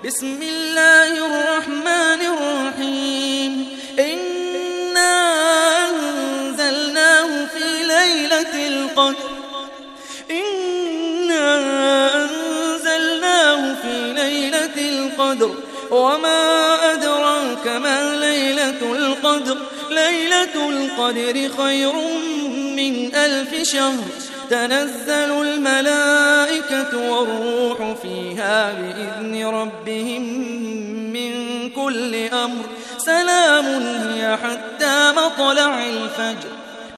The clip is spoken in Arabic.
بسم الله الرحمن الرحيم إنا أنزلناه في ليلة القدر وما أدراك ما ليلة القدر ليلة القدر خير من 1000 شهر تنزل الملائكة والروح فيها بإذن ربهم من كل أمر سلام هي حتى مطلع الفجر